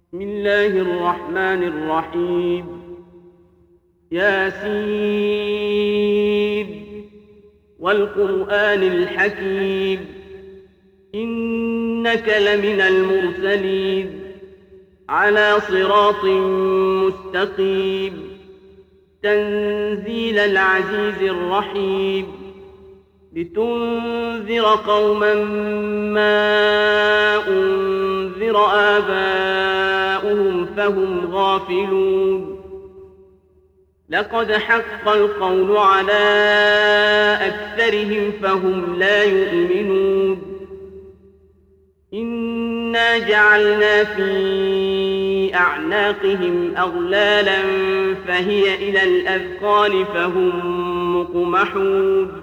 بسم الله الرحمن الرحيم. ياسين والقرآن الحكيم، إنك لمن المرسلين على صراط مستقيم. تنزيل العزيز الرحيم، لتنذر قوما ما أنذر آباؤهم فهم غافلون. لقد حق القول على أكثرهم فهم لا يؤمنون. إنا جعلنا في أعناقهم أغلالا فهي إلى الأذقان فهم مقمحون.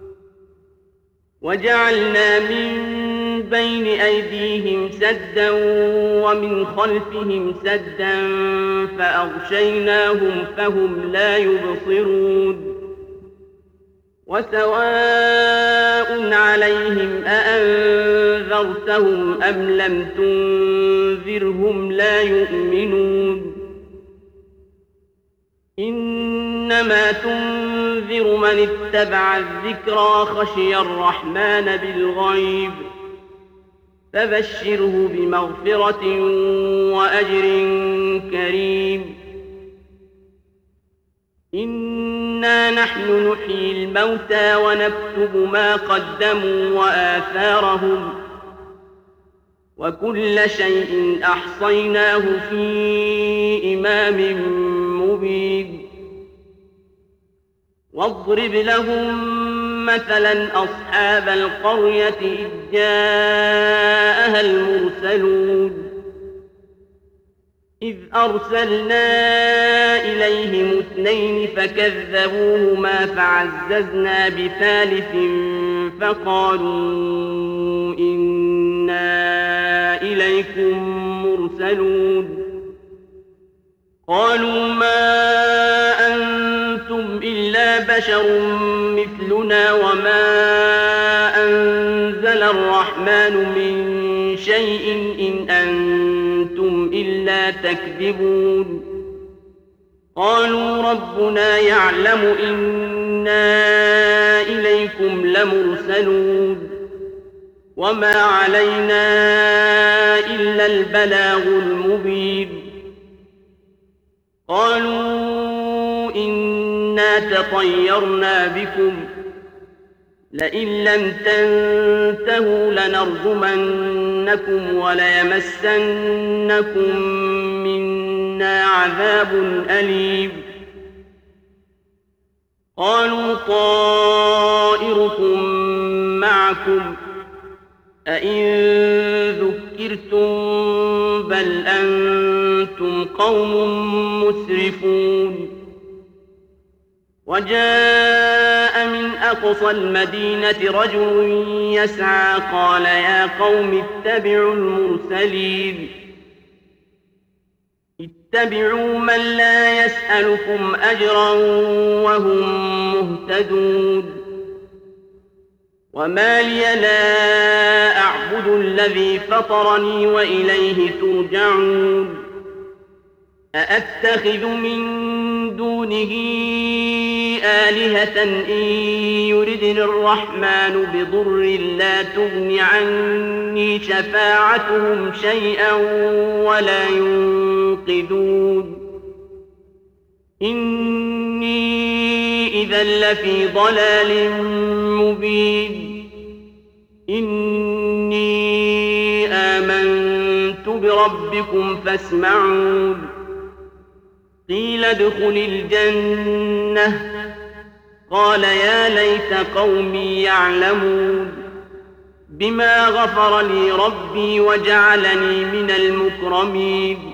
وجعلنا من بين أيديهم سدا ومن خلفهم سدا فأغشيناهم فهم لا يبصرون. وسواء عليهم أأنذرتهم أم لم تنذرهم لا يؤمنون. إنما تنذر من اتبع الذكرى خشي الرحمن بالغيب، فبشره بمغفرة وأجر كريم. إنا نحن نحيي الموتى ونكتب ما قدموا وآثارهم، وكل شيء أحصيناه في إمام مبين. واضرب لهم مثلا أصحاب القرية إذ جاءها المرسلون، إذ أرسلنا إليهم 2 فكذبوهما فعززنا بثالث فقالوا إنا إليكم مرسلون. قالوا ما أنتم إلا بشر مثلنا وما أنزل الرحمن من شيء إن أنتم إلا تكذبون. قالوا ربنا يعلم إنا إليكم لمرسلون وما علينا إلا البلاغ المبين. قالوا إنا تطيرنا بكم لئن لم تنتهوا لنرجمنكم وليمسنكم منا عذاب أليم. قالوا طائركم معكم أئن ذكرتم بل أنتم قوم مسرفون. وجاء من أقصى المدينة رجل يسعى قال يا قوم اتبعوا المرسلين. اتبعوا من لا يسألكم أجرا وهم مهتدون. وما لي لا أعبد الذي فطرني وإليه ترجعون. أأتخذ من دونه آلهة إن يردني الرحمن بضر لا تغن عني شفاعتهم شيئا ولا ينقذون. إني إذا لفي ضلال مبين. إني آمنت بربكم فاسمعون. قيل ادخل الجنة قال يا ليت قومي يعلمون بما غفر لي ربي وجعلني من المكرمين.